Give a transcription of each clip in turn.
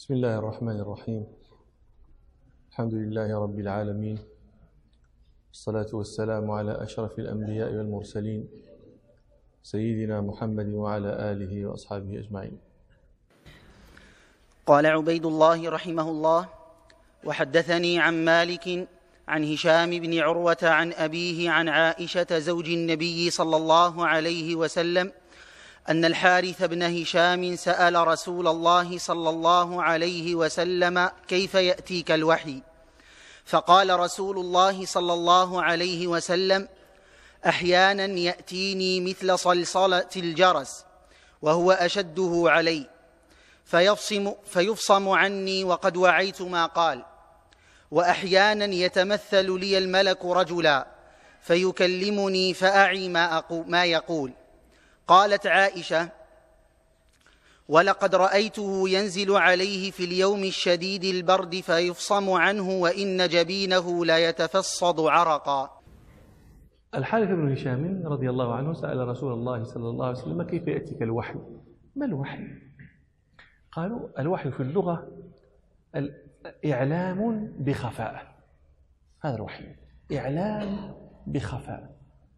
بسم الله الرحمن الرحيم. الحمد لله رب العالمين، والصلاة والسلام على أشرف الأنبياء والمرسلين سيدنا محمد وعلى آله وأصحابه أجمعين. قال عبيد الله رحمه الله: وحدثني عن مالك عن هشام بن عروة عن أبيه عن عائشة زوج النبي صلى الله عليه وسلم أن الحارث بن هشام سأل رسول الله صلى الله عليه وسلم: كيف يأتيك الوحي؟ فقال رسول الله صلى الله عليه وسلم: أحيانا يأتيني مثل صلصلة الجرس وهو أشده علي فيفصم عني وقد وعيت ما قال، وأحيانا يتمثل لي الملك رجلا فيكلمني فأعي ما يقول. قالت عائشة: ولقد رأيته ينزل عليه في اليوم الشديد البرد فيفصم عنه وإن جبينه لا يتفصد عرقا. الحارث بن هشام رضي الله عنه سأل رسول الله صلى الله عليه وسلم: كيف يأتيك الوحي؟ ما الوحي؟ قالوا: الوحي في اللغة إعلام بخفاء. هذا الوحي، إعلام بخفاء.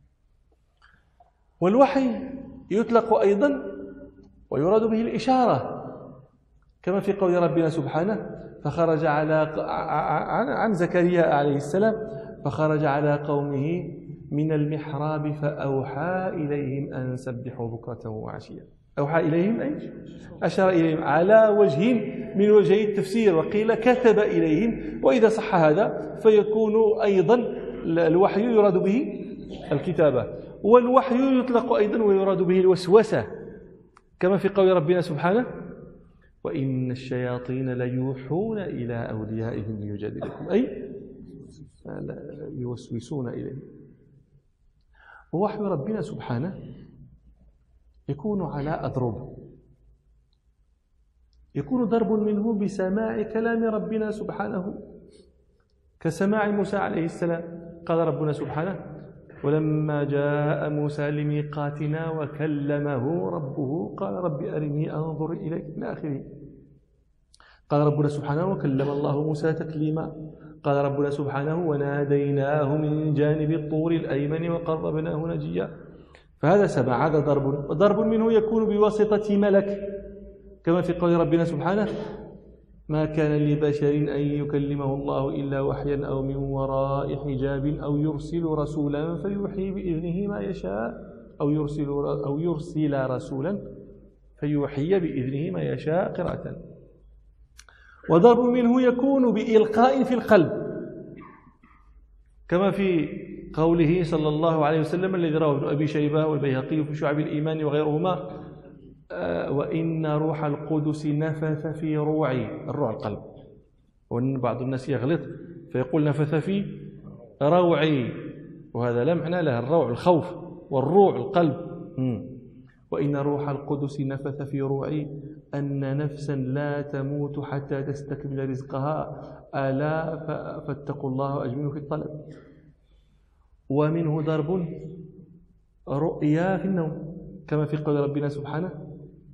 والوحي يطلق أيضا ويراد به الإشارة، كما في قول ربنا سبحانه: فخرج عن زكريا عليه السلام فخرج على قومه من المحراب فأوحى إليهم أن سبحوا بكرة وعشيا. أوحى إليهم أي أشار إليهم على وجه من وجهي التفسير، وقيل كتب إليهم، وإذا صح هذا فيكون أيضا الوحي يراد به الكتابة. والوحي يطلق أيضا ويراد به الوسوسة، كما في قول ربنا سبحانه: وإن الشياطين ليوحون إلى أوليائهم ليجادلكم، أي يوسوسون إليه. ووحي ربنا سبحانه يكون على أضرب، يكون ضرب منه بسماع كلام ربنا سبحانه، كسماع موسى عليه السلام. قال ربنا سبحانه: ولما جاء موسى لميقاتنا وكلمه ربه قال رب أرني أنظر إليك، إلى آخره. قال ربنا سبحانه: وكلم الله موسى تكليما. قال ربنا سبحانه: وناديناه من جانب الطور الأيمن وقربناه نجيا. فهذا سمع، هذا ضرب منه يكون بواسطة ملك، كما في قول ربنا سبحانه: ما كان لبشر أن يكلمه الله إلا وحيا أو من وراء حجاب أو يرسل رسولا فيوحي بإذنه ما يشاء أو يرسل رسولا فيوحي بإذنه ما يشاء قراءة. وضرب منه يكون بإلقاء في القلب، كما في قوله صلى الله عليه وسلم الذي رواه ابن أبي شيبة والبيهقي في شعب الإيمان وغيرهما: وإن روح القدس نفث في روعي. الروع القلب، وإن بعض الناس يغلط فيقول نفث في روعي، وهذا لا معنى له. الروع الخوف، والروع القلب. وإن روح القدس نفث في روعي أن نفسا لا تموت حتى تستكمل رزقها ألا فاتقوا الله وأجملوا في الطلب. ومنه ضرب رؤيا في النوم، كما في قول ربنا سبحانه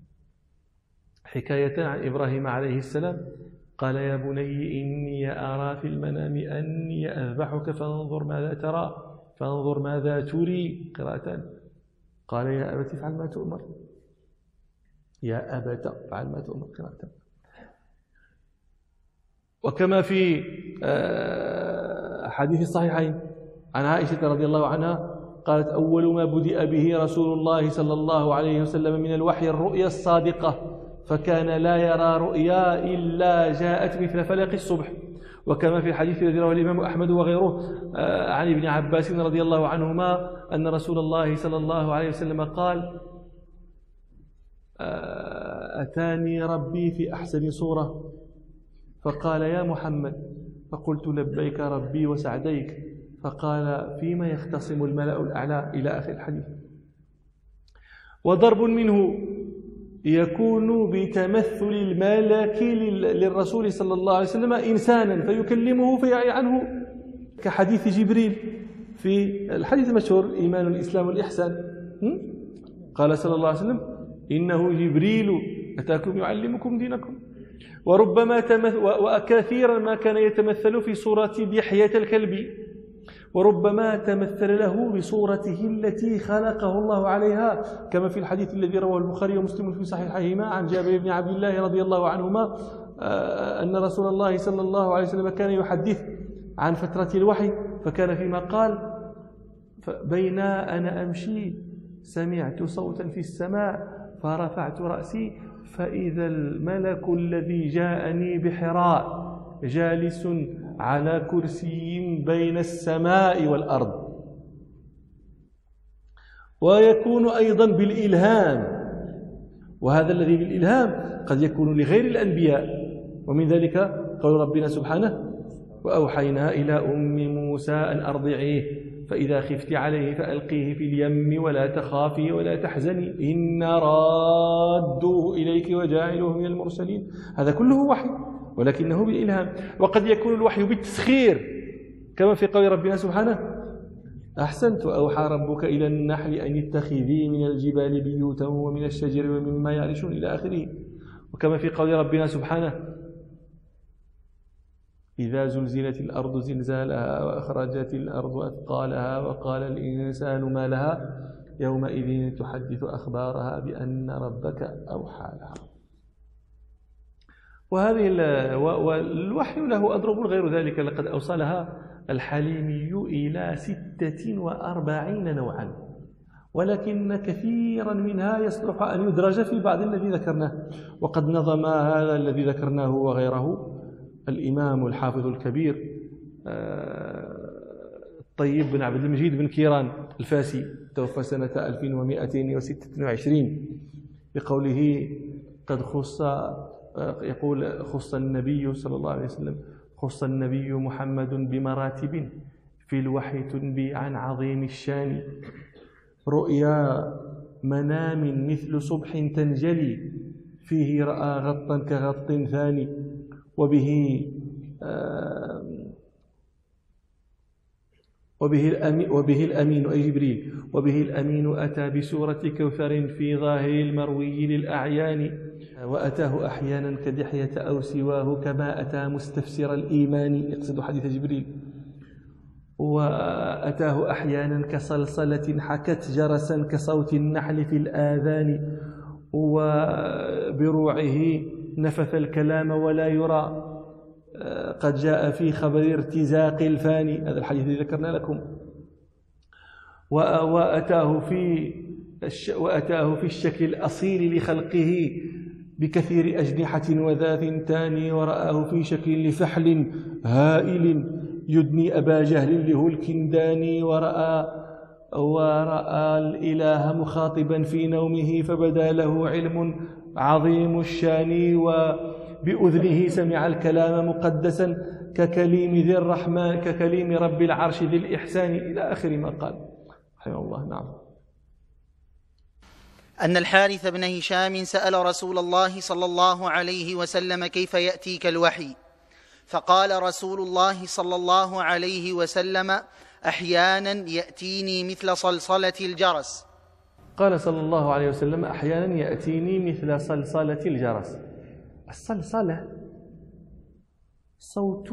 حكاية عن إبراهيم عليه السلام: قال يا بني إني أرى في المنام أني أذبحك فانظر ماذا ترى فانظر ماذا تري قراءة. قال يا أبت افعل ما تؤمر، يا أبت افعل ما تؤمر قراءة. وكما في حديث الصحيحين عن عائشة رضي الله عنها قالت: أول ما بدأ به رسول الله صلى الله عليه وسلم من الوحي الرؤيا الصادقة، فكان لا يرى رؤيا إلا جاءت مثل فلق الصبح. وكما في الحديث الذي رواه الإمام أحمد وغيره عن ابن عباس رضي الله عنهما أن رسول الله صلى الله عليه وسلم قال: أتاني ربي في أحسن صورة فقال يا محمد، فقلت لبيك ربي وسعديك، فقال فيما يختصم الملأ الأعلى، إلى آخر الحديث. وضرب منه يكون بتمثل الملك للرسول صلى الله عليه وسلم إنسانا فيكلمه فيعي عنه، كحديث جبريل في الحديث المشهور: الإيمان والإسلام والإحسان. قال صلى الله عليه وسلم: إنه جبريل أتاكم يعلمكم دينكم. وكثيرا ما كان يتمثل في صورة دحية الكلب، وربما تمثل له بصورته التي خلقه الله عليها، كما في الحديث الذي رواه البخاري ومسلم في صحيحيهما عن جابر بن عبد الله رضي الله عنهما أن رسول الله صلى الله عليه وسلم كان يحدث عن فترة الوحي، فكان فيما قال: بين أنا أمشي سمعت صوتا في السماء فرفعت رأسي فإذا الملك الذي جاءني بحراء جالس على كرسي بين السماء والأرض. ويكون أيضا بالإلهام، وهذا الذي بالإلهام قد يكون لغير الأنبياء، ومن ذلك قول ربنا سبحانه: وأوحينا إلى أم موسى أن أرضعيه فإذا خفت عليه فألقيه في اليم ولا تخافي ولا تحزني إنا رادوه إليك وجاعلوه من المرسلين. هذا كله وحي ولكنه بالإلهام. وقد يكون الوحي بالتسخير، كما في قول ربنا سبحانه: أحسنت أوحى ربك إلى النحل أن اتخذي من الجبال بيوتا ومن الشجر ومما يعرشون إلى آخره. وكما في قول ربنا سبحانه: إذا زلزلت الأرض زلزالها وأخرجت الأرض أثقالها وقال الإنسان ما لها يومئذ تحدث أخبارها بأن ربك أوحى لها. والوحي له أضرب غير ذلك، لقد أوصلها الحليمي إلى 46 نوعا، ولكن كثيرا منها يصلح أن يدرج في بعض الذي ذكرناه. وقد نظم هذا الذي ذكرناه وغيره الإمام الحافظ الكبير الطيب بن عبد المجيد بن كيران الفاسي، توفى سنة 1226، بقوله: قد خص النبي صلى الله عليه وسلم خص النبي محمد بمراتب في الوحي تنبي عن عظيم الشان، رؤيا منام مثل صبح تنجلي فيه رأى غطا كغط ثاني، وبه الأمين أي جبريل، وبه الأمين أتى بسورة كوثر في ظاهر المروي للأعيان، وأتاه أحيانا كدحية أو سواه كما أتى مستفسر الإيمان، يقصد حديث جبريل، وأتاه أحيانا كصلصلة حكت جرسا كصوت النحل في الآذان، وبروعه نفث الكلام ولا يرى قد جاء في خبر ارتزاق الفاني، هذا الحديث الذي ذكرنا لكم. وأتاه في الشكل الأصيل لخلقه بكثير أجنحة وذات تاني، ورآه في شكل لفحل هائل يدني أبا جهل له الكنداني، ورأى الإله مخاطبا في نومه فبدا له علم عظيم الشان، وبأذنه سمع الكلام مقدسا ككليم ذي الرحمن ككليم رب العرش ذي الإحسان، إلى آخر ما قال رحمه الله. نعم. أن الحارث بن هشام سأل رسول الله صلى الله عليه وسلم: كيف يأتيك الوحي؟ فقال رسول الله صلى الله عليه وسلم: أحيانا يأتيني مثل صلصلة الجرس. قال صلى الله عليه وسلم: أحيانا يأتيني مثل صلصلة الجرس. الصلصلة صوت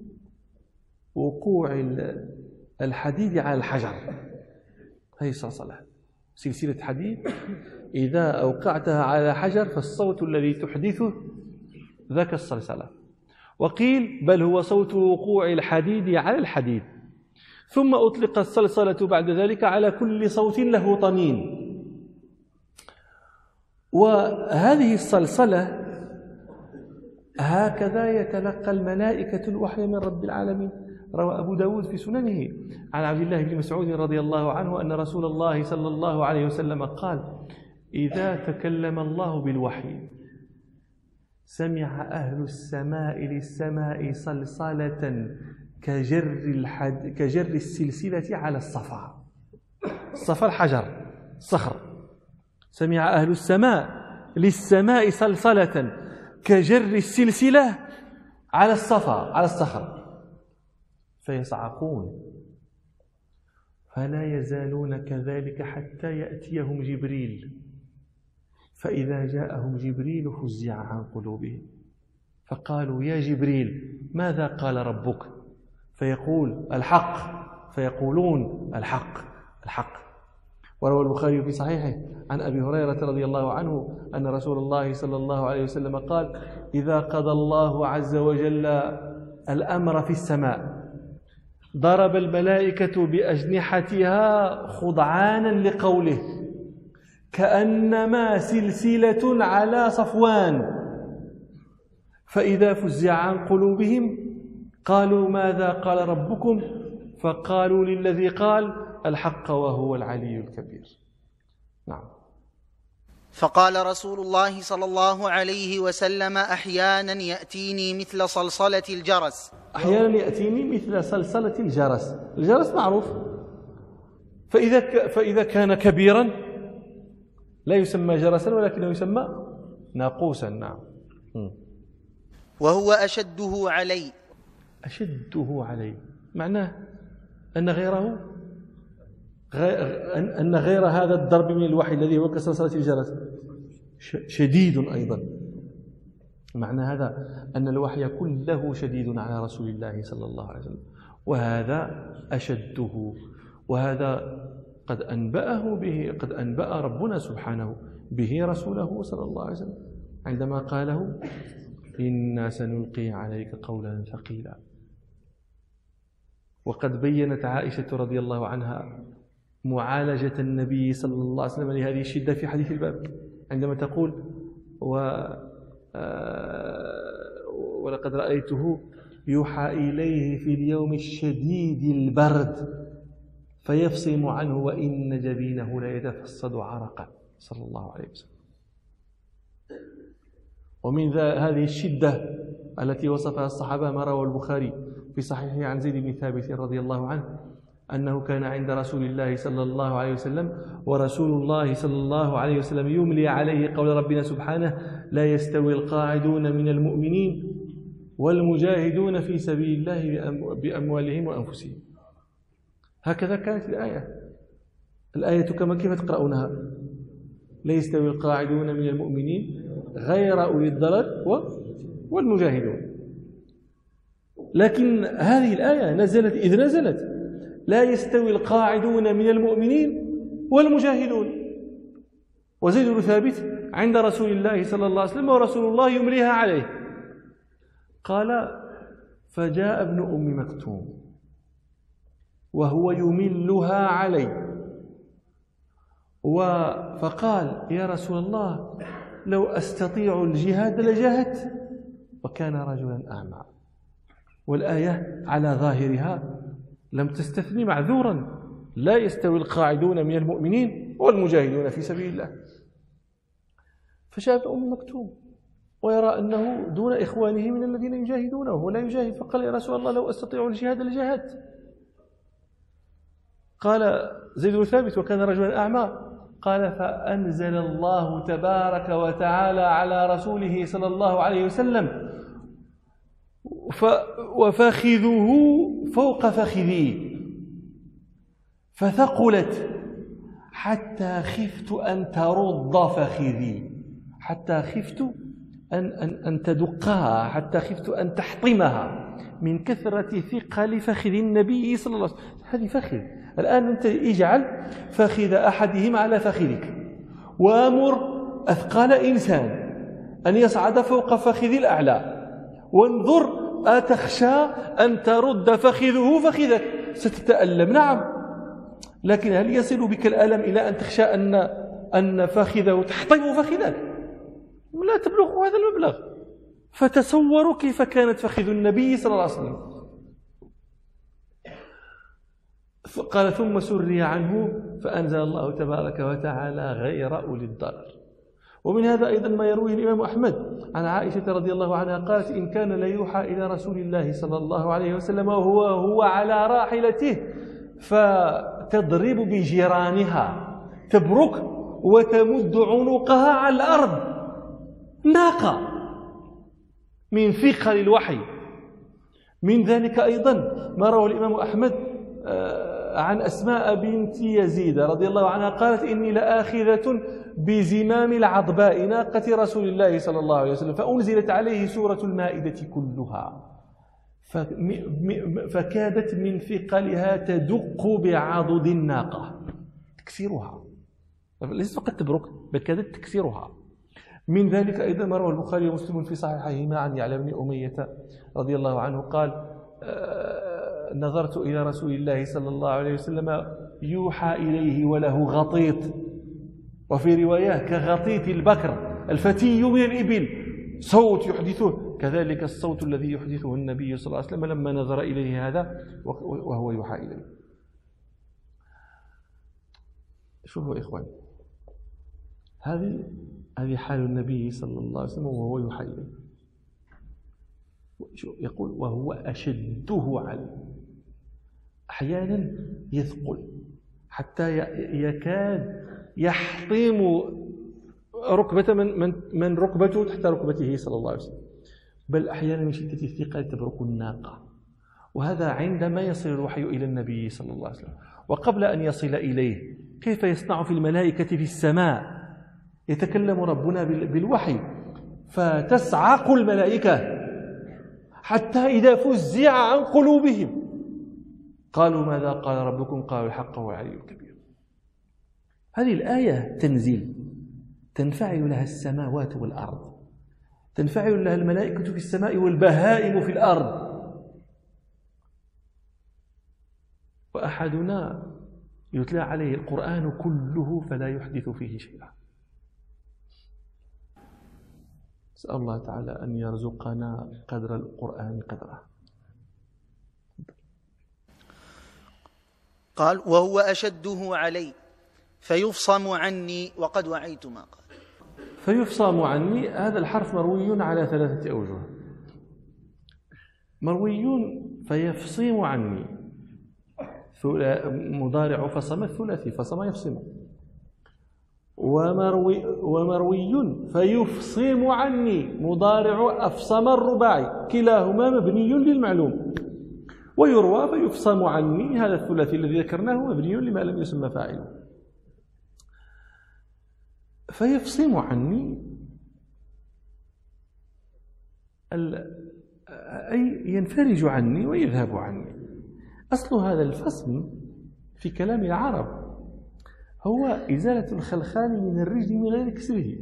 وقوع الحديد على الحجر، هذه الصلصلة، سلسلة حديد إذا أوقعتها على حجر فالصوت الذي تحدثه ذاك الصلصلة. وقيل بل هو صوت وقوع الحديد على الحديد. ثم أطلق الصلصلة بعد ذلك على كل صوت له طنين. وهذه الصلصلة هكذا يتلقى الملائكة الوحي من رب العالمين. روى أبو داود في سننه عن عبد الله بن مسعود رضي الله عنه أن رسول الله صلى الله عليه وسلم قال: إذا تكلم الله بالوحي سمع أهل السماء للسماء صلصلة كجر السلسلة على الصفا. الصفا الحجر الصخر. سمع أهل السماء للسماء صلصلة كجر السلسلة على الصفا على الصخر، فيصعقون فلا يزالون كذلك حتى يأتيهم جبريل، فإذا جاءهم جبريل فزع عن قلوبهم فقالوا يا جبريل ماذا قال ربك؟ فيقول الحق، فيقولون الحق. وروى البخاري في صحيحه عن أبي هريرة رضي الله عنه أن رسول الله صلى الله عليه وسلم قال: إذا قضى الله عز وجل الأمر في السماء ضرب الملائكة بأجنحتها خضعانا لقوله كأنما سلسلة على صفوان، فإذا فزع عن قلوبهم قالوا ماذا قال ربكم؟ فقالوا للذي قال الحق وهو العلي الكبير. نعم. فقال رسول الله صلى الله عليه وسلم: أحيانا يأتيني مثل صلصلة الجرس. أحيانا يأتيني مثل صلصلة الجرس. الجرس معروف، فإذا كان كبيرا لا يسمى جرسا ولكنه يسمى ناقوسا. نعم. وهو أشده علي. أشده علي معناه أن غير هذا الضرب من الوحي الذي هو كصلصلة الجرس شديد أيضا. معنى هذا أن الوحي كله شديد على رسول الله صلى الله عليه وسلم، وهذا أشده، وهذا قد أنبأ ربنا سبحانه به رسوله صلى الله عليه وسلم عندما قاله: إنا سنلقي عليك قولا ثقيلا. وقد بينت عائشة رضي الله عنها معالجة النبي صلى الله عليه وسلم لهذه الشدة في حديث الباب عندما تقول: ولقد رأيته يوحى إليه في اليوم الشديد البرد فيفصم عنه وإن جبينه لا يتفصد عرقا، صلى الله عليه وسلم. ومن هذه الشدة التي وصفها الصحابة ما روى البخاري في صحيحه عن زيد بن ثابت رضي الله عنه أنه كان عند رسول الله صلى الله عليه وسلم ورسول الله صلى الله عليه وسلم يملي عليه قول ربنا سبحانه: لا يستوي القاعدون من المؤمنين والمجاهدون في سبيل الله بأموالهم وأنفسهم. هكذا كانت الآية كما كيف تقرؤونها؟ لا يستوي القاعدون من المؤمنين غير أولي الضرر والمجاهدون. لكن هذه الآية نزلت إذ نزلت لا يستوي القاعدون من المؤمنين والمجاهدون، وزيد بن ثابت عند رسول الله صلى الله عليه وسلم ورسول الله يمليها عليه. قال: فجاء ابن أم مكتوم وهو يملها علي فقال: يا رسول الله لو أستطيع الجهاد لجاهدت، وكان رجلا أعمى. والآية على ظاهرها لم تستثني معذورا: لا يستوي القاعدون من المؤمنين والمجاهدون في سبيل الله. فجاء ابن أم مكتوم ويرى أنه دون إخوانه من الذين يجاهدونه ولا يجاهد، فقال: يا رسول الله لو أستطيع الجهاد لجاهدت. قال زيد بن ثابت: وكان رجلا أعمى. قال: فأنزل الله تبارك وتعالى على رسوله صلى الله عليه وسلم: وفخذه فوق فخذي، فثقلت حتى خفت أن ترد فخذي، حتى خفت أن تدقها، حتى خفت أن تحطمها من كثرة ثقل فخذ النبي صلى الله عليه وسلم. هذه فخذ. الآن أنت اجعل فخذ أحدهم على فخذك، وأمر أثقال إنسان أن يصعد فوق فخذ الأعلى، وانظر أتخشى أن ترد فخذه فخذك؟ ستتألم، نعم، لكن هل يصل بك الألم إلى أن تخشى أن فخذه تحطم فخذك؟ لا تبلغ هذا المبلغ. فتصوروا كيف كانت فخذ النبي صلى الله عليه وسلم. قال: ثم سري عنه فأنزل الله تبارك وتعالى غير أولي الضرر. ومن هذا أيضا ما يرويه الإمام أحمد عن عائشة رضي الله عنها قالت: إن كان ليوحى إلى رسول الله صلى الله عليه وسلم وهو على راحلته فتضرب بجيرانها، تبرك وتمد عنقها على الأرض، ناقة، من ثقل الوحي. من ذلك أيضا ما روى الإمام أحمد عن أسماء بنت يزيد رضي الله عنها قالت إني لآخذة بزمام العضباء ناقة رسول الله صلى الله عليه وسلم فأنزلت عليه سورة المائدة كلها فكادت من ثقلها تدق بعضد الناقة تكسرها، ليست فقط تبرك بل كادت تكسرها. من ذلك أيضا ما رواه البخاري ومسلم في صحيحيهما عن يعلى بن أمية رضي الله عنه قال نظرت إلى رسول الله صلى الله عليه وسلم يوحى إليه وله غطيط، وفي رواية كغطيط البكر الفتي من الإبل، صوت يحدثه كذلك الصوت الذي يحدثه النبي صلى الله عليه وسلم لما نظر إليه هذا وهو يوحى إليه. شوفوا إخوان، هذه حال النبي صلى الله عليه وسلم وهو يوحى إليه. يقول وهو أشده عليه، أحيانا يثقل حتى يكاد يحطم ركبة من ركبته تحت ركبته صلى الله عليه وسلم، بل أحيانا من شدة الثقل تبرك الناقة. وهذا عندما يصل الوحي إلى النبي صلى الله عليه وسلم. وقبل أن يصل إليه كيف يصنع في الملائكة في السماء؟ يتكلم ربنا بالوحي فتسعق الملائكة حتى إذا فزع عن قلوبهم قالوا ماذا قال ربكم؟ قالوا الحق وهو العلي الكبير. هذه الآية تنزل تنفعل لها السماوات والأرض، تنفعل لها الملائكة في السماء والبهائم في الأرض، وأحدنا يتلى عليه القرآن كله فلا يحدث فيه شيئا. أسأل الله تعالى أن يرزقنا قدر القرآن قدره. قال وهو أشده علي فيفصم عني وقد وعيت ما قال. فيفصم عني هذا الحرف مروي على 3 أوجه. مروي فيفصم عني مضارع فصم الثلاثي فصم يفصم، ومروي فيفصم عني مضارع أفصم الرباعي، كلاهما مبني للمعلوم. ويروى فيفصم عني هذا الثلاثي الذي ذكرناه مبني لما لم يسمى فاعله. فيفصم عني أي ينفرج عني ويذهب عني. أصل هذا الفصم في كلام العرب هو إزالة الخلخال من الرجل من غير كسره.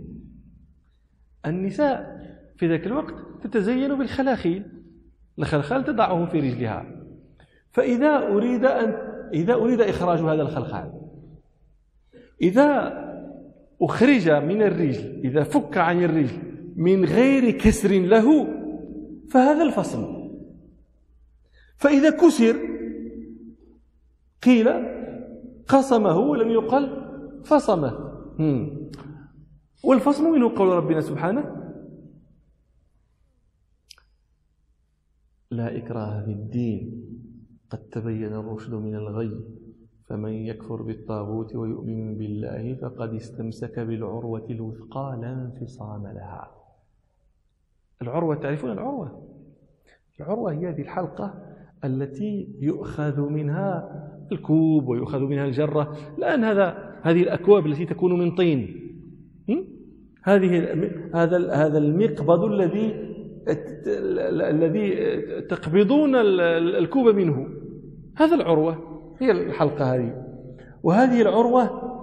النساء في ذاك الوقت تتزين بالخلاخيل، الخلخال تضعه في رجلها، فإذا أريد إخراج هذا الخلخال، إذا أخرج من الرجل، إذا فك عن الرجل من غير كسر له فهذا الفصل. فإذا كسر قيل قصمه ولم يقل فصمه. والفصل منه قول ربنا سبحانه لا إكراه في الدين قد تبين الرشد من الغي فمن يكفر بالطاغوت ويؤمن بالله فقد استمسك بالعروة الوثقى لا انفصام لها. العروة، تعرفون العروة؟ العروة هي هذه الحلقة التي يؤخذ منها الكوب ويؤخذ منها الجرة. الآن هذه الأكواب التي تكون من طين، هذا المقبض الذي تقبضون الكوب منه، هذا العروة هي الحلقة هذه. وهذه العروة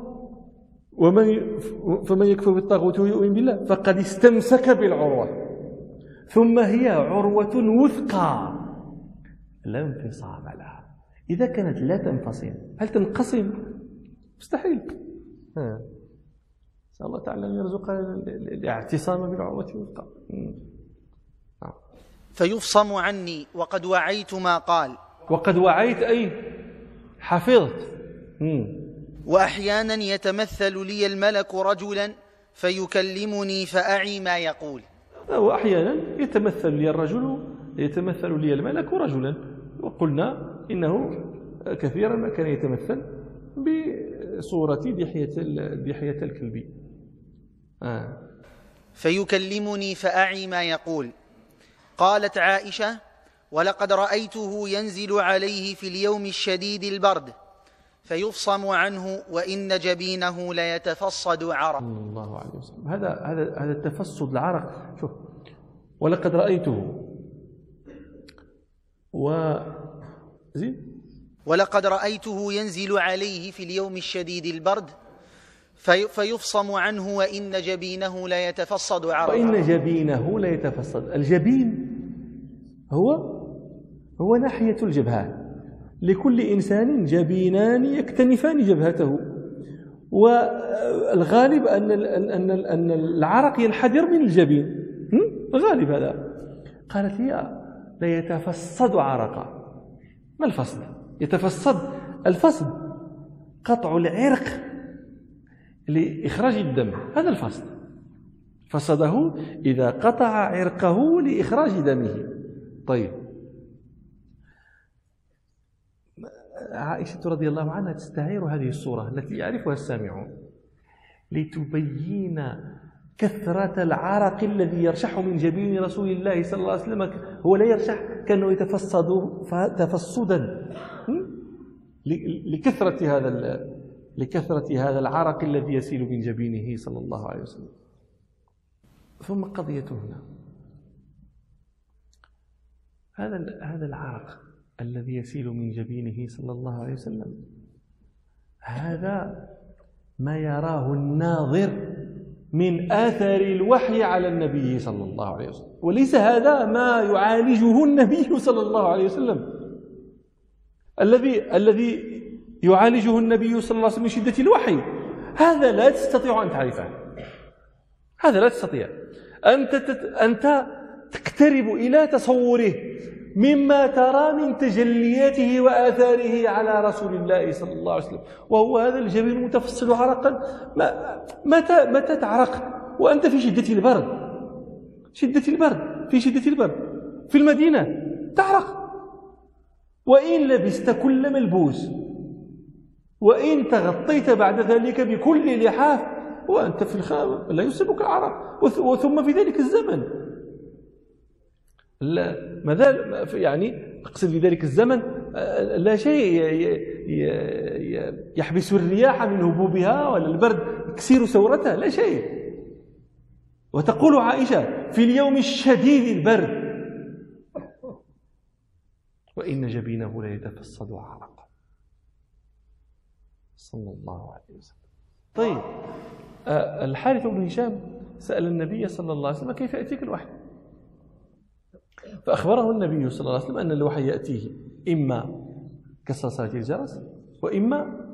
فمن يكفر بالطاغوت ويؤمن بالله فقد استمسك بالعروة، ثم هي عروة وثقى لا انفصام لها. إذا كانت لا تنفصل هل تنقسم؟ مستحيل. نسأل الله تعالى أن يرزقنا الاعتصام بالعروة الوثقى. فيفصم عني وقد وعيت ما قال. وقد وعيت أي حفظت. وأحيانا يتمثل لي الملك رجلا فيكلمني فأعي ما يقول. وأحيانا يتمثل لي الملك رجلا، وقلنا إنه كثيرا ما كان يتمثل بصورة دحية الكلب. فيكلمني فأعي ما يقول. قالت عائشة: ولقد رأيته ينزل عليه في اليوم الشديد البرد فيفصم عنه وإن جبينه ليتفصد عرق. صلى الله عليه وسلم. هذا التفصد العرق. شوف، ولقد رأيته ولقد رأيته ينزل عليه في اليوم الشديد البرد فيفصم عنه وإن جبينه ليتفصد عرقا. وإن جبينه ليتفصد. الجبين هو ناحية الجبهة. لكل إنسان جبينان يكتنفان جبهته، والغالب أن العرق ينحدر من الجبين. الغالب هذا. قالت لي ليتفصد عرقا. ما الفصد؟ يتفصد. الفصد قطع العرق لإخراج الدم، هذا الفصد. فصده إذا قطع عرقه لإخراج دمه. طيب، عائشة رضي الله عنها تستعير هذه الصورة التي يعرفها السامعون لتبين كثرة العرق الذي يرشح من جبين رسول الله صلى الله عليه وسلم. هو لا يرشح، كأنه يتفصد تفصدا لكثرة هذا العرق الذي يسيل من جبينه صلى الله عليه وسلم. ثم قضيته هنا، هذا العرق الذي يسيل من جبينه صلى الله عليه وسلم، هذا ما يراه الناظر من آثار الوحي على النبي صلى الله عليه وسلم، وليس هذا ما يعالجه النبي صلى الله عليه وسلم. الذي يعالجه النبي صلى الله عليه وسلم من شدة الوحي، هذا لا تستطيع أن تعرفه. هذا لا تستطيع. أنت تقترب إلى تصوره مما ترى من تجلياته وآثاره على رسول الله صلى الله عليه وسلم، وهو هذا الجبين متفصل عرقا. متى تعرق وأنت في شدة البرد، في شدة البرد في المدينة تعرق، وإن لبست كل ملبوس، وإن تغطيت بعد ذلك بكل لحاف، وأنت في الخام لا يصيبك عرق. وثم في ذلك الزمن يعني أقصد في ذلك الزمن لا شيء يحبس الرياح من هبوبها، ولا البرد يكسر ثورتها، لا شيء. وتقول عائشة في اليوم الشديد البرد وإن جبينه ليتفصد عرقا صلى الله عليه وسلم. طيب، الحارث بن هشام سأل النبي صلى الله عليه وسلم كيف يأتيك الوحي، فأخبره النبي صلى الله عليه وسلم أن الوحي يأتيه إما كصلصلة الجرس، وإما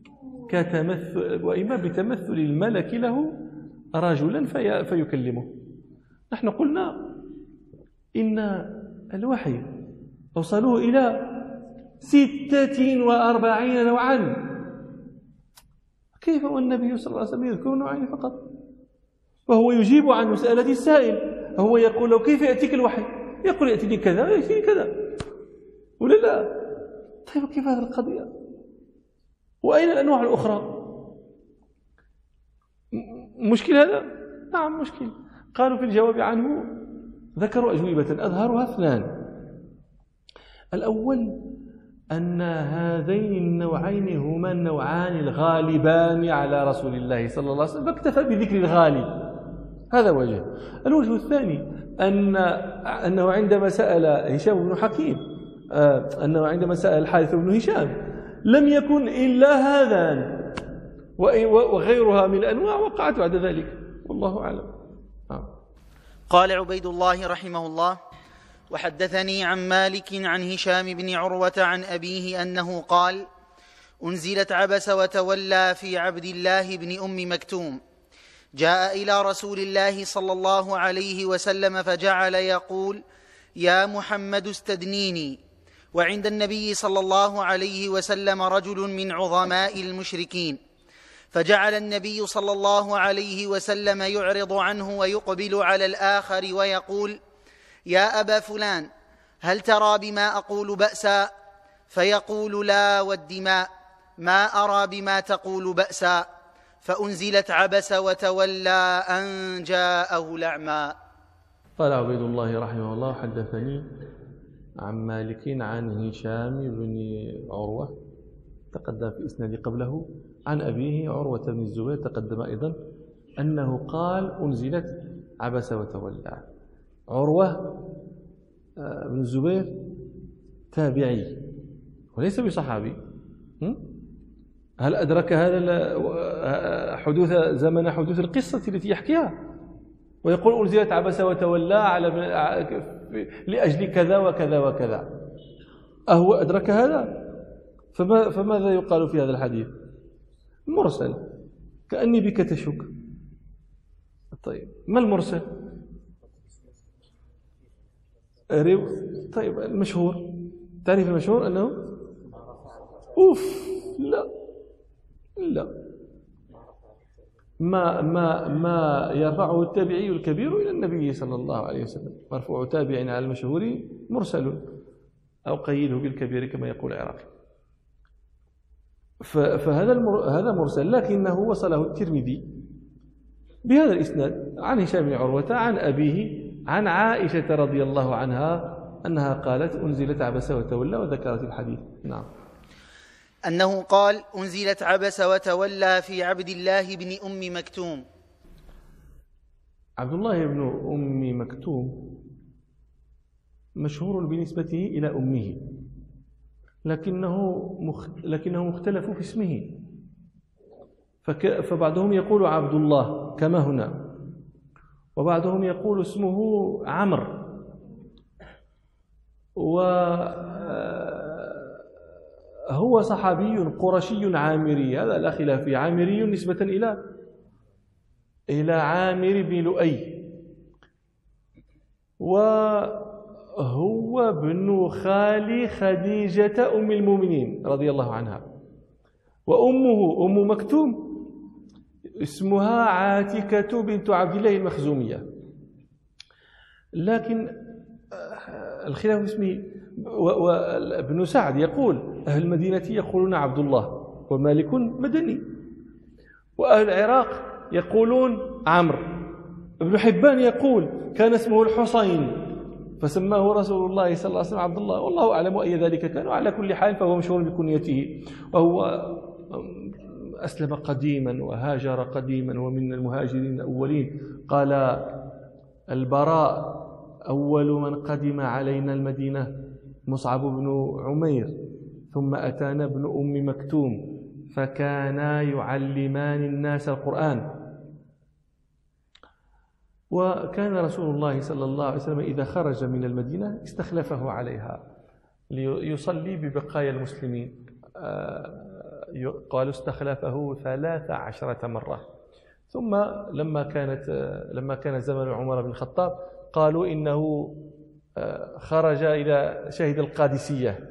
بتمثل الملك له رجلا فيكلمه. نحن قلنا إن الوحي أوصلوه إلى 46 نوعا، كيف والنبي صلى الله عليه وسلم يذكر نوعين فقط، وهو يجيب عن مسألة السائل. هو يقول له كيف يأتيك الوحي، يقول يأتيني كذا ويأتيني كذا، ولا لا؟ طيب، كيف هذه القضية؟ وأين الأنواع الأخرى؟ مشكل هذا؟ نعم مشكل. قالوا في الجواب عنه ذكروا أجوبة أظهرها 2. الأول أن هذين النوعين هما النوعان الغالبان على رسول الله صلى الله عليه وسلم، فاكتفى بذكر الغالب. هذا وجه. الوجه الثاني أنه عندما سأل هشام بن حكيم، أنه عندما سأل الحارث بن هشام لم يكن إلا هذان، وغيرها من الأنواع وقعت بعد ذلك، والله أعلم. قال عبيد الله رحمه الله: وحدثني عن مالك عن هشام بن عروة عن أبيه أنه قال: أنزلت عبس وتولى في عبد الله بن أم مكتوم، جاء إلى رسول الله صلى الله عليه وسلم فجعل يقول: يا محمد استدنيني. وعند النبي صلى الله عليه وسلم رجل من عظماء المشركين، فجعل النبي صلى الله عليه وسلم يعرض عنه ويقبل على الآخر ويقول: يا أبا فلان، هل ترى بما أقول بأسا؟ فيقول: لا والدماء، ما أرى بما تقول بأسا. فأنزلت عبس وتولى أن جاءه الأعمى. قال عبيد الله رحمه الله: حدثني عن مالك عن هشام بن عروة تقدم في إسناد قبله عن أبيه عروة بن الزبير، تقدم أيضا أنه قال أنزلت عبس وتولى. عروة بن الزبير تابعي وليس بصحابي. هل أدرك هذا زمن حدوث القصة التي يحكيها ويقول أنزلت عبس وتولى لأجل كذا وكذا وكذا؟ أهو أدرك هذا؟ فماذا يقال في هذا الحديث؟ مرسل، كأني بك تشك. طيب ما المرسل؟ طيب المشهور، تعريف المشهور أنه لا ما يرفعه التابعي الكبير إلى النبي صلى الله عليه وسلم. مرفوع تابع على المشهور مرسل، أو قيده بالكبير كما يقول العراقي. فهذا مرسل، لكنه وصله الترمذي بهذا الإسناد عن هشام بن عروة عن أبيه عن عائشة رضي الله عنها أنها قالت أنزلت عبس وتولى، وذكرت الحديث. نعم. أنه قال أنزلت عبس وتولى في عبد الله بن أم مكتوم. عبد الله بن أم مكتوم مشهور بنسبته إلى أمه، لكنه مختلف في اسمه، فبعضهم يقول عبد الله كما هنا، وبعضهم يقول اسمه عمرو، وهو صحابي قرشي عامري، هذا لا خلاف فيه، عامري نسبة إلى عامر بن لؤي، وهو ابن خال خديجة أم المؤمنين رضي الله عنها، وأمه أم مكتوم اسمها عاتكة بنت عبد الله المخزومية، لكن الخلاف اسمه. وابن سعد يقول أهل المدينة يقولون عبد الله، ومالك مدني، وأهل العراق يقولون عمرو. ابن حبان يقول كان اسمه الحسين فسماه رسول الله صلى الله عليه وسلم عبد الله، والله أعلم أي ذلك كان. وعلى كل حال فهو مشهور بكنيته، وهو أسلم قديما وهاجر قديما، ومن المهاجرين الأولين. قال البراء أول من قدم علينا المدينة مصعب بن عمير، ثم أتانا ابن أم مكتوم، فكانا يعلمان الناس القرآن. وكان رسول الله صلى الله عليه وسلم إذا خرج من المدينة استخلفه عليها ليصلي ببقايا المسلمين. قالوا استخلفه 13 مرة. ثم لما كان زمن عمر بن الخطاب قالوا إنه خرج إلى شهد القادسية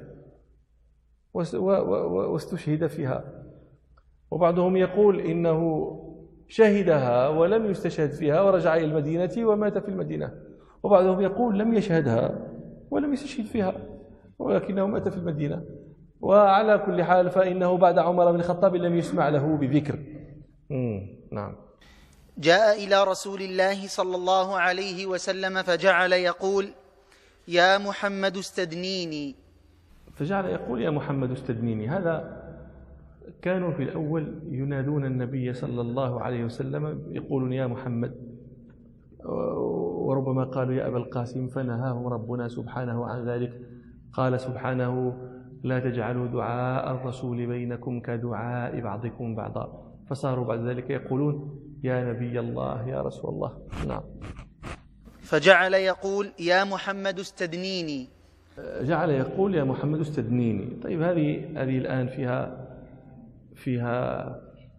واستشهد فيها، وبعضهم يقول إنه شهدها ولم يستشهد فيها ورجع إلى المدينة ومات في المدينة، وبعضهم يقول لم يشهدها ولم يستشهد فيها ولكنه مات في المدينة. وعلى كل حال فإنه بعد عمر بن الخطاب لم يسمع له بذكر. نعم. جاء إلى رسول الله صلى الله عليه وسلم فجعل يقول يا محمد استدنيني. فجعل يقول يا محمد استدنيني. هذا كانوا في الأول ينادون النبي صلى الله عليه وسلم يقولون يا محمد، وربما قالوا يا أبا القاسم، فنهاهم ربنا سبحانه عن ذلك. قال سبحانه لا تجعلوا دعاء الرسول بينكم كدعاء بعضكم بعضا، فصاروا بعد ذلك يقولون يا نبي الله يا رسول الله. نعم. فجعل يقول يا محمد استدنيني. جعل يقول يا محمد استدنيني. طيب هذه الآن فيها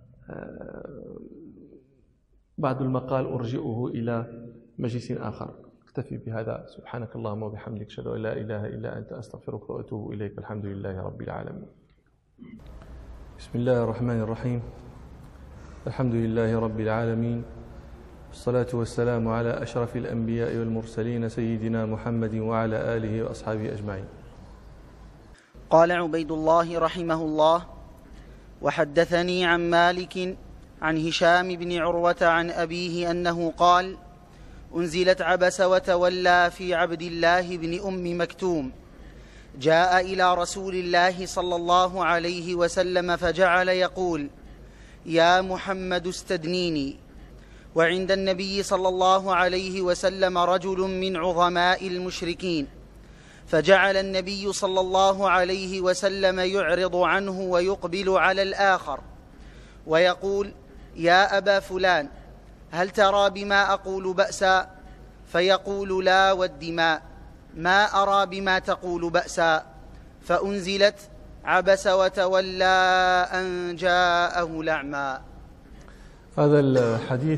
بعض المقال أرجئه إلى مجلس آخر. اكتفي بهذا. سبحانك اللهم وبحمدك، أشهد أن لا إله إلا أنت، أستغفرك وأتوب إليك. الحمد لله رب العالمين. بسم الله الرحمن الرحيم. الحمد لله رب العالمين، والصلاة والسلام على أشرف الأنبياء والمرسلين سيدنا محمد وعلى آله وأصحابه أجمعين. قال عبيد الله رحمه الله: وحدثني عن مالك عن هشام بن عروة عن أبيه أنه قال: أنزلت عبس وتولى في عبد الله بن أم مكتوم، جاء إلى رسول الله صلى الله عليه وسلم فجعل يقول: يا محمد استدنيني. وعند النبي صلى الله عليه وسلم رجل من عظماء المشركين، فجعل النبي صلى الله عليه وسلم يعرض عنه ويقبل على الآخر ويقول: يا أبا فلان، هل ترى بما أقول بأسا؟ فيقول: لا والدماء، ما أرى بما تقول بأسا. فأنزلت: عبس وتولى أن جاءه الأعمى. هذا الحديث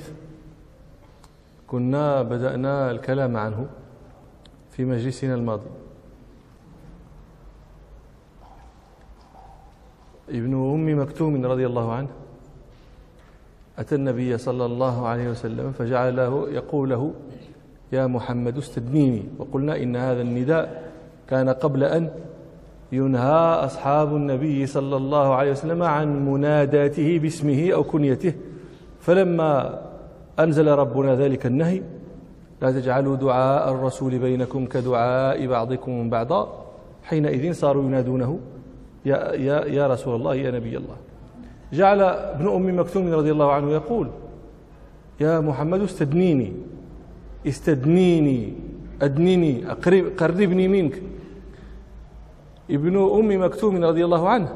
كنا بدأنا الكلام عنه في مجلسنا الماضي. ابن أم مكتوم رضي الله عنه أتى النبي صلى الله عليه وسلم فجعله يقول له: يا محمد استدنيني. وقلنا إن هذا النداء كان قبل أن ينهى أصحاب النبي صلى الله عليه وسلم عن مناداته باسمه أو كنيته، فلما أنزل ربنا ذلك النهي: لا تجعلوا دعاء الرسول بينكم كدعاء بعضكم بعضا، حينئذ صاروا ينادونه يا رسول الله، يا نبي الله. جعل ابن أم مكتوم رضي الله عنه يقول: يا محمد استدنيني، استدنيني، أدنني، قربني منك. ابن أم مكتوم رضي الله عنه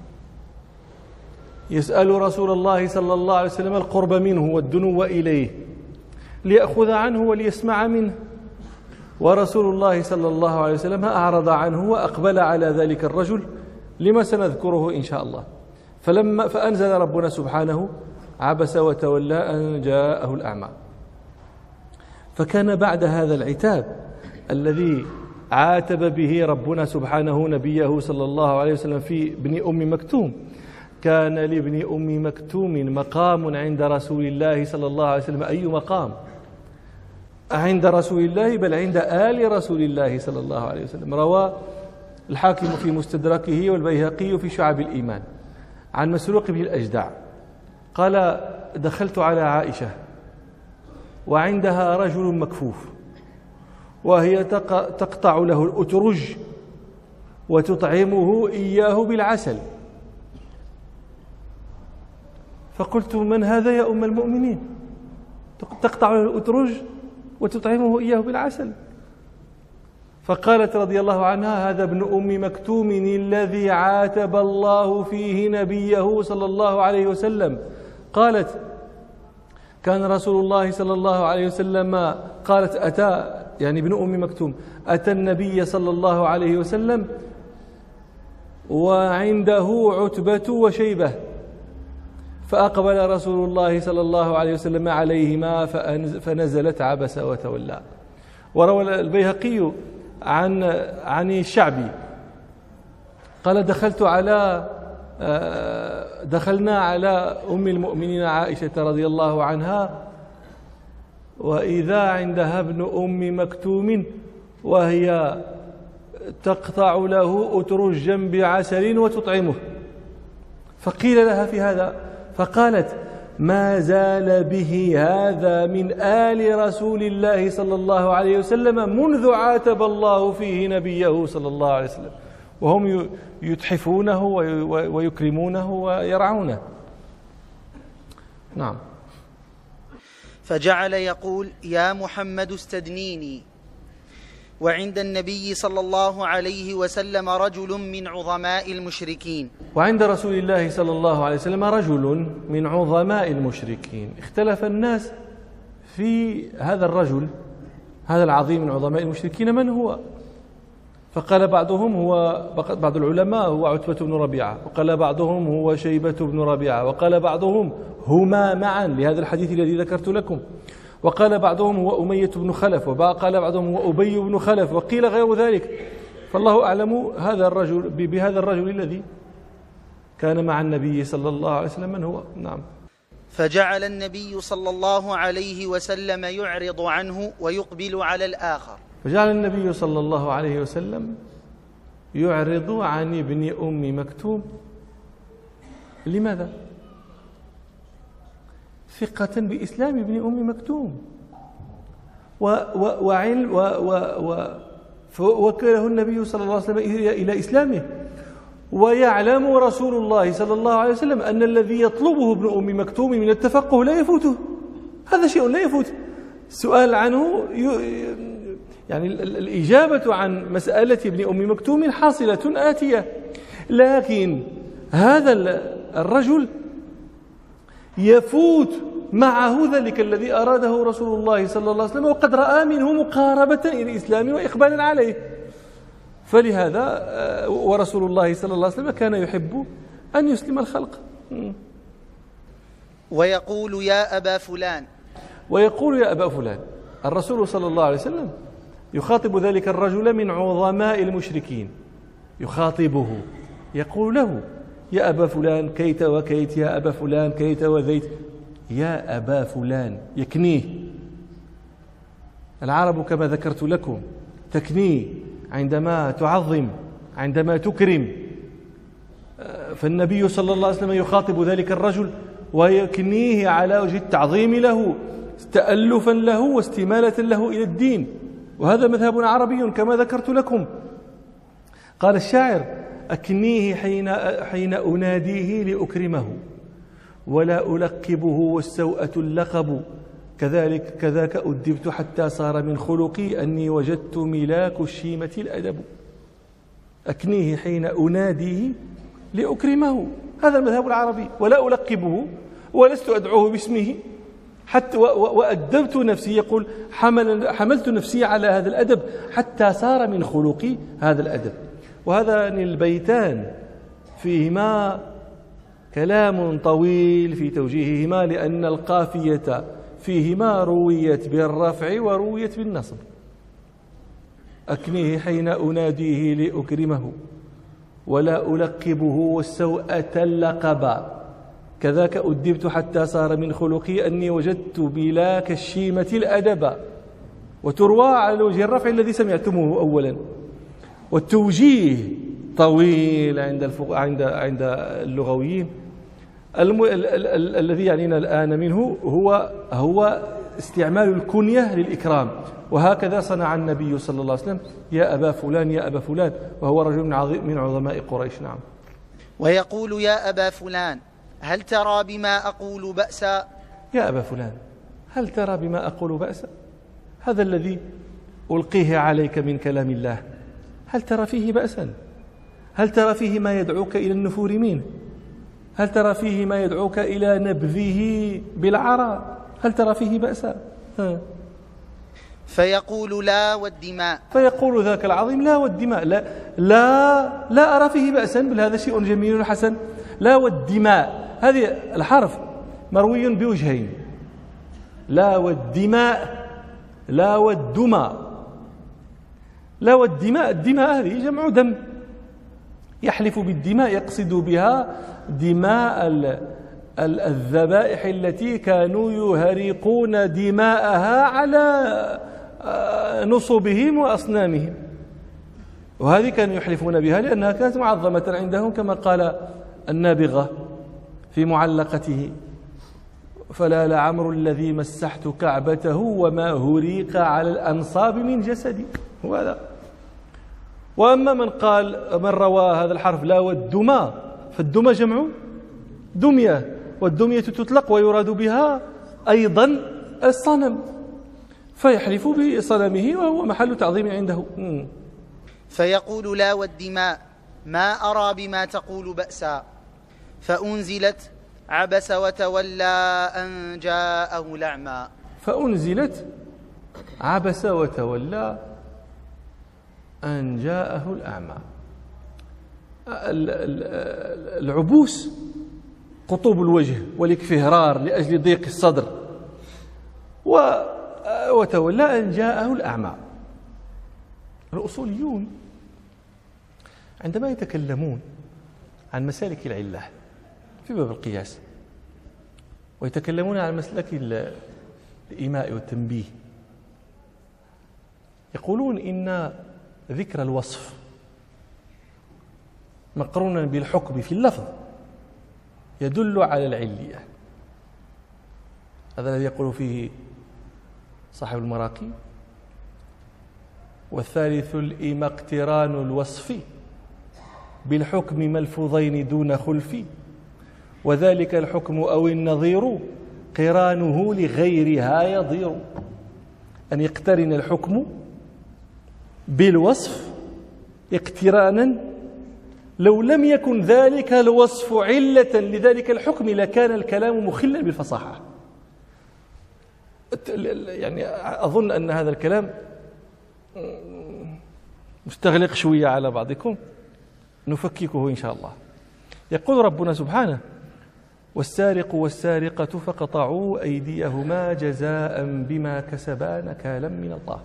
يسأل رسول الله صلى الله عليه وسلم القرب منه والدنو إليه ليأخذ عنه وليسمع منه، ورسول الله صلى الله عليه وسلم أعرض عنه وأقبل على ذلك الرجل لما سنذكره إن شاء الله. فأنزل ربنا سبحانه: عبس وتولى أن جاءه الأعمى. فكان بعد هذا العتاب الذي عاتب به ربنا سبحانه نبيه صلى الله عليه وسلم في ابن أم مكتوم، كان لابن أم مكتوم مقام عند رسول الله صلى الله عليه وسلم. أي مقام؟ عند رسول الله، بل عند آل رسول الله صلى الله عليه وسلم. روى الحاكم في مستدركه والبيهقي في شعب الإيمان عن مسروق بن الأجدع قال: دخلت على عائشة وعندها رجل مكفوف، وهي تقطع له الأترج وتطعمه إياه بالعسل. فقلت: من هذا يا أم المؤمنين؟ تقطع له الأترج وتطعمه إياه بالعسل؟ فقالت رضي الله عنها: هذا ابن أم مكتوم الذي عاتب الله فيه نبيه صلى الله عليه وسلم. قالت: كان رسول الله صلى الله عليه وسلم، قالت أتى، يعني ابن أم مكتوم أتى النبي صلى الله عليه وسلم وعنده عتبة وشيبة، فأقبل رسول الله صلى الله عليه وسلم عليهما فنزلت عبس وتولى. وروى البيهقي عن الشعبي قال: دخلنا على أم المؤمنين عائشة رضي الله عنها، وإذا عندها ابن أم مكتوم وهي تقطع له أترجا بعسل وتطعمه. فقيل لها في هذا فقالت: ما زال به هذا من آل رسول الله صلى الله عليه وسلم منذ عاتب الله فيه نبيه صلى الله عليه وسلم، وهم يتحفونه ويكرمونه ويرعونه. نعم. فجعل يقول: يا محمد استدنيني. وعند النبي صلى الله عليه وسلم رجل من عظماء المشركين. وعند رسول الله صلى الله عليه وسلم رجل من عظماء المشركين. اختلف الناس في هذا الرجل، هذا العظيم من عظماء المشركين، من هو؟ فقال بعضهم بعض العلماء هو عتبة بن ربيعة، وقال بعضهم هو شيبة بن ربيعة، وقال بعضهم هما معا لهذا الحديث الذي ذكرت لكم، وقال بعضهم هو أمية بن خلف، وقال بعضهم هو أبي بن خلف، وقيل غير ذلك. فالله أعلم هذا الرجل بهذا الرجل الذي كان مع النبي صلى الله عليه وسلم من هو. نعم. فجعل النبي صلى الله عليه وسلم يعرض عنه ويقبل على الآخر. فجعل النبي صلى الله عليه وسلم يعرض عن ابن أم مكتوم. لماذا؟ ثقة بإسلام ابن أم مكتوم فوكله النبي صلى الله عليه وسلم إلى إسلامه، ويعلم رسول الله صلى الله عليه وسلم أن الذي يطلبه ابن أم مكتوم من التفقه لا يفوته، هذا شيء لا يفوت. السؤال عنه يعني الإجابة عن مسألة ابن أم مكتوم حاصلة آتية، لكن هذا الرجل يفوت معه ذلك الذي أراده رسول الله صلى الله عليه وسلم، وقد رأى منه مقاربة إلى الإسلام وإقبالا عليه. فلهذا ورسول الله صلى الله عليه وسلم كان يحب أن يسلم الخلق. ويقول يا أبا فلان، ويقول يا أبا فلان. الرسول صلى الله عليه وسلم يخاطب ذلك الرجل من عظماء المشركين، يخاطبه يقول له يا أبا فلان كيت وكيت، يا أبا فلان كيت وذيت، يا أبا فلان يكنيه. العرب كما ذكرت لكم تكنيه عندما تعظم، عندما تكرم. فالنبي صلى الله عليه وسلم يخاطب ذلك الرجل ويكنيه على وجه التعظيم له، تألفا له واستمالة له إلى الدين، وهذا مذهب عربي كما ذكرت لكم. قال الشاعر أكنيه حين أناديه لأكرمه، ولا ألقبه والسوءة اللقب، كذاك أدبت حتى صار من خلقي أني وجدت ملاك الشيمة الأدب. أكنيه حين أناديه لأكرمه، هذا المذهب العربي. ولا ألقبه ولست أدعوه باسمه حتى وأدبت نفسي، يقول حملت نفسي على هذا الأدب حتى صار من خلقي هذا الأدب. وهذان البيتان فيهما كلام طويل في توجيههما، لأن القافية فيهما رويت بالرفع ورويت بالنصب. أكنيه حين أناديه لأكرمه، ولا ألقبه والسوءة اللقبا، كذاك أدبت حتى صار من خلقي أني وجدت بلاك الشيمة الأدب. وتروى على وجه الرفع الذي سمعتموه أولا. والتوجيه طويل عند اللغويين. الذي يعنينا الآن منه هو استعمال الكنية للإكرام، وهكذا صنع النبي صلى الله عليه وسلم يا أبا فلان يا أبا فلان، وهو رجل من عظماء قريش. نعم. ويقول يا أبا فلان هل ترى بما أقول بأسا؟ يا أبا فلان هل ترى بما أقول بأسا؟ هذا الذي ألقيه عليك من كلام الله، هل ترى فيه بأسا؟ هل ترى فيه ما يدعوك إلى النفور منه؟ هل ترى فيه ما يدعوك إلى نبذه بالعرى؟ هل ترى فيه بأسا؟ فيقول لا والدماء. فيقول ذاك العظيم لا والدماء، لا أرى فيه بأسا، بل هذا شيء جميل حسن. لا والدماء، هذه الحرف مروي بوجهين، لا والدماء، لا والدماء. لا والدماء، الدماء هذه جمع دم، يحلف بالدماء يقصد بها دماء الذبائح التي كانوا يهرقون دماءها على نصبهم وأصنامهم، وهذه كانوا يحلفون بها لأنها كانت معظمة عندهم، كما قال النابغة في معلقته فلا لعمر الذي مسحت كعبته وما هريق على الأنصاب من جسدي. وهذا. وأما من روى هذا الحرف لا والدمى، فالدمى جمع دمية، والدمية تطلق ويراد بها أيضا الصنم، فيحلف بصنمه وهو محل تعظيم عنده. فيقول لا والدماء ما أرى بما تقول بأسا، فأنزلت عبس وتولى أن جاءه الأعمى. فأنزلت عبس وتولى أن جاءه الأعمى. العبوس قطوب الوجه والاكفهرار لأجل ضيق الصدر، وتولى أن جاءه الأعمى. الأصوليون عندما يتكلمون عن مسالك العلة في باب القياس ويتكلمون عن مسلك الإيماء والتنبيه، يقولون إن ذكر الوصف مقرونا بالحكم في اللفظ يدل على العلية. هذا الذي يقول فيه صاحب المراقي والثالث الإما اقتران الوصف بالحكم ملفوظين دون خلف، وذلك الحكم أو النظير قرانه لغيرها يضير. أن يقترن الحكم بالوصف اقترانا، لو لم يكن ذلك الوصف علة لذلك الحكم لكان الكلام مخلا بالفصاحة. يعني أظن أن هذا الكلام مستغلق شوية على بعضكم، نفككه إن شاء الله. يقول ربنا سبحانه: والسارق والسارقة فاقطعوا أيديهما جزاء بما كسبا نكالا من الله.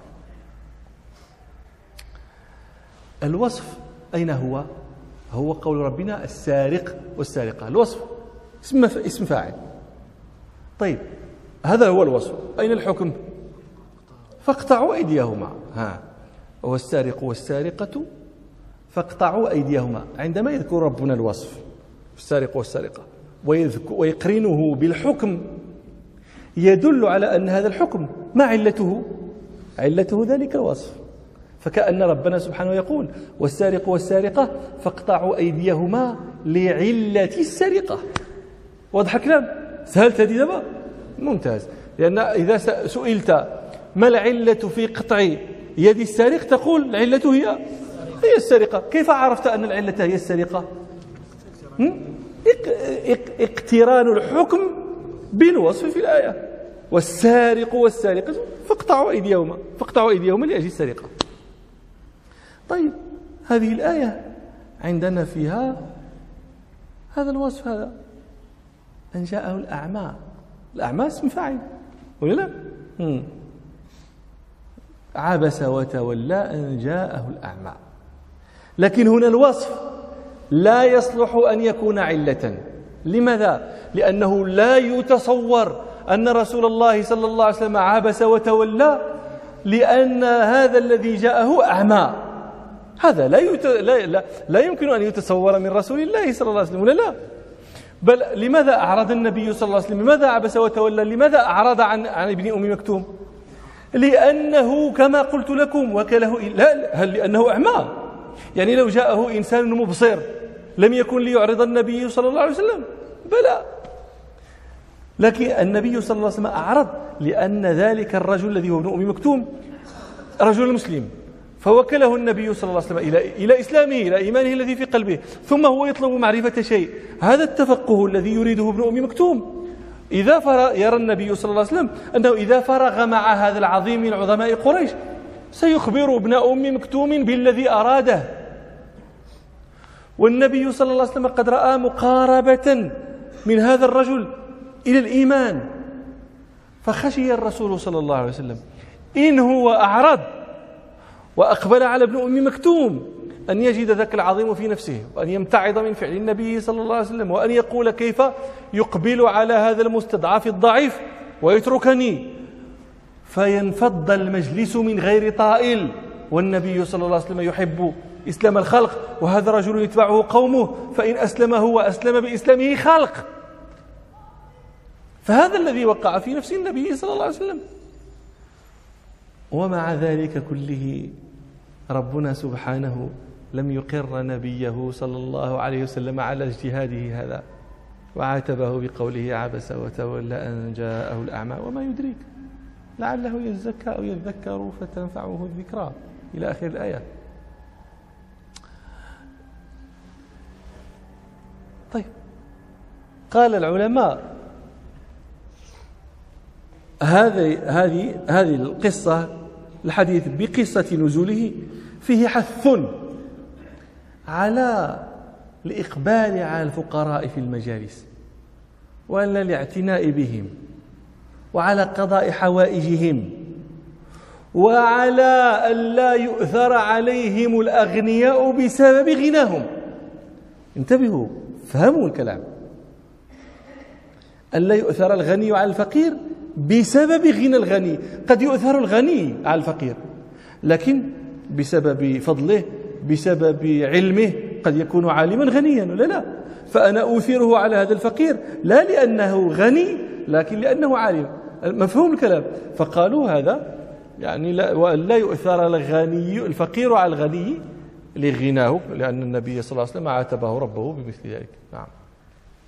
الوصف أين هو؟ هو قول ربنا السارق والسارقة، الوصف اسم فاعل. طيب هذا هو الوصف، أين الحكم؟ فاقطعوا أيديهما. والسارق والسارقة فاقطعوا أيديهما. عندما يذكر ربنا الوصف السارق والسارقة ويقرنه بالحكم يدل على أن هذا الحكم ما علته؟ علته ذلك الوصف. فكأن ربنا سبحانه يقول: والسارق والسارقة فاقطعوا أيديهما لعلة السرقة. واضح الكلام؟ سهلت هذه دابا؟ ممتاز. لأن إذا سئلت ما العلة في قطع يد السارق تقول العلة هي السرقة. كيف عرفت أن العلة هي السرقة؟ اقتران الحكم بالوصف في الآية: والسارق والسارقة فاقطعوا أيديهما لأجل السرقة. طيب هذه الآية عندنا فيها هذا الوصف، هذا أن جاءه الأعمى. الأعمى اسم فاعل ولا لا؟ عبس وتولى أن جاءه الأعمى. لكن هنا الوصف لا يصلح أن يكون علة. لماذا؟ لأنه لا يتصور أن رسول الله صلى الله عليه وسلم عبس وتولى لأن هذا الذي جاءه أعمى. هذا لا يمكن أن يتصور من رسول الله صلى الله عليه وسلم، ولا لا؟ بل لماذا أعرض النبي صلى الله عليه وسلم؟ لماذا عبس وتولى؟ لماذا أعرض عن ابن أم مكتوم؟ لأنه كما قلت لكم وكله هل لأنه أعمى؟ يعني لو جاءه إنسان مبصر لم يكن ليعرض النبي صلى الله عليه وسلم؟ بلى. لكن النبي صلى الله عليه وسلم أعرض لأن ذلك الرجل الذي هو ابن أم مكتوم رجل مسلم، فوكله النبي صلى الله عليه وسلم إلى إسلامه، إلى إيمانه الذي في قلبه، ثم هو يطلب معرفة شيء. هذا التفقه الذي يريده ابن أم مكتوم يرى النبي صلى الله عليه وسلم أنه إذا فرغ مع هذا العظيم من عظماء قريش سيخبر ابن أم مكتوم بالذي أراده. والنبي صلى الله عليه وسلم قد رأى مقاربة من هذا الرجل إلى الإيمان، فخشي الرسول صلى الله عليه وسلم إن هو أعرض وأقبل على ابن أم مكتوم أن يجد ذاك العظيم في نفسه، وأن يمتعض من فعل النبي صلى الله عليه وسلم، وأن يقول كيف يقبل على هذا المستضعف الضعيف ويتركني، فينفض المجلس من غير طائل. والنبي صلى الله عليه وسلم يحب إسلام الخلق، وهذا رجل يتبعه قومه، فإن أسلم هو أسلم بإسلامه خلق. فهذا الذي وقع في نفس النبي صلى الله عليه وسلم. ومع ذلك كله ربنا سبحانه لم يقر نبيه صلى الله عليه وسلم على اجتهاده هذا، وعاتبه بقوله: عبس وتولى أن جاءه الأعمى وما يدريك لعله يزكى أو يذكر فتنفعه الذكرى، إلى آخر الآية. طيب قال العلماء هذه القصة، الحديث بقصة نزوله فيه حث على الإقبال على الفقراء في المجالس، وعلى الاعتناء بهم، وعلى قضاء حوائجهم، وعلى أن لا يؤثر عليهم الأغنياء بسبب غناهم. انتبهوا، فهموا الكلام. أن لا يؤثر الغني على الفقير بسبب غنى الغني. قد يؤثر الغني على الفقير لكن بسبب فضله، بسبب علمه، قد يكون عالما غنيا ولا لا، فأنا أؤثره على هذا الفقير لا لأنه غني لكن لأنه عالم. مفهوم الكلام؟ فقالوا هذا يعني وأن لا يؤثر الفقير على الغني لغناه، لأن النبي صلى الله عليه وسلم عاتبه ربه بمثل ذلك. نعم.